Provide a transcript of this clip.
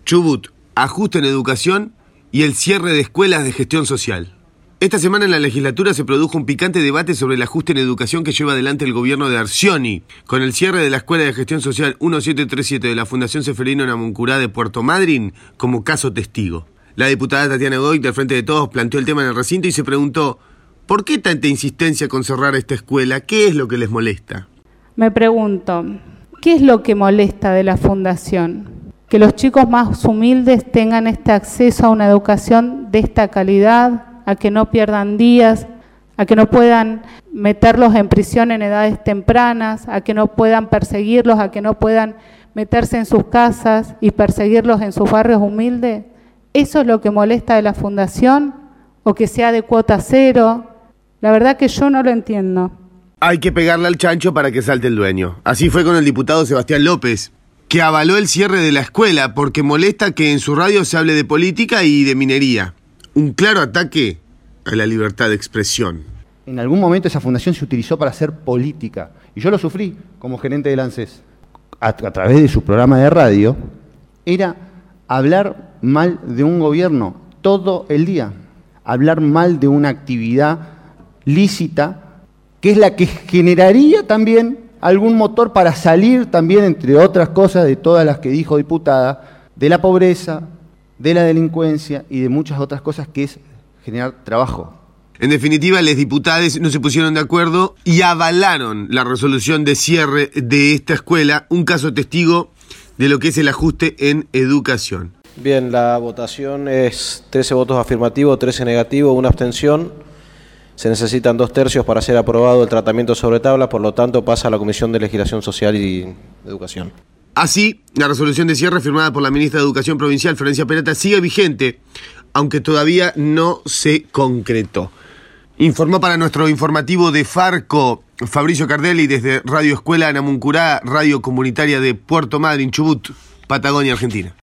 Chubut, ajuste en educación y el cierre de escuelas de gestión social. Esta semana en la legislatura se produjo un picante debate sobre el ajuste en educación que lleva adelante el gobierno de Arcioni, con el cierre de la Escuela de Gestión Social 1737 de la Fundación Seferino Namuncurá de Puerto Madryn como caso testigo. La diputada Tatiana Godoy, del Frente de Todos, planteó el tema en el recinto y se preguntó: ¿por qué tanta insistencia con cerrar esta escuela? ¿Qué es lo que les molesta? Me pregunto, ¿qué es lo que molesta de la fundación? Que los chicos más humildes tengan este acceso a una educación de esta calidad, a que no pierdan días, a que no puedan meterlos en prisión en edades tempranas, a que no puedan perseguirlos, a que no puedan meterse en sus casas y perseguirlos en sus barrios humildes. ¿Eso es lo que molesta de la fundación? ¿O que sea de cuota cero? La verdad que yo no lo entiendo. Hay que pegarle al chancho para que salte el dueño. Así fue con el diputado Sebastián López, que avaló el cierre de la escuela porque molesta que en su radio se hable de política y de minería. Un claro ataque a la libertad de expresión. En algún momento esa fundación se utilizó para hacer política. Y yo lo sufrí como gerente del ANSES. A través de su programa de radio, era hablar mal de un gobierno todo el día. Hablar mal de una actividad lícita, que es la que generaría también algún motor para salir también, entre otras cosas, de todas las que dijo diputada, de la pobreza, de la delincuencia y de muchas otras cosas, que es generar trabajo. En definitiva, los diputados no se pusieron de acuerdo y avalaron la resolución de cierre de esta escuela, un caso testigo de lo que es el ajuste en educación. Bien, la votación es 13 votos afirmativos, 13 negativos, una abstención. Se necesitan 2/3 para ser aprobado el tratamiento sobre tabla, por lo tanto pasa a la Comisión de Legislación Social y Educación. Así, la resolución de cierre firmada por la ministra de Educación Provincial, Florencia Peralta, sigue vigente, aunque todavía no se concretó. Informó para nuestro informativo de Farco, Fabricio Cardelli, desde Radio Escuela Namuncurá, radio comunitaria de Puerto Madryn, Chubut, Patagonia, Argentina.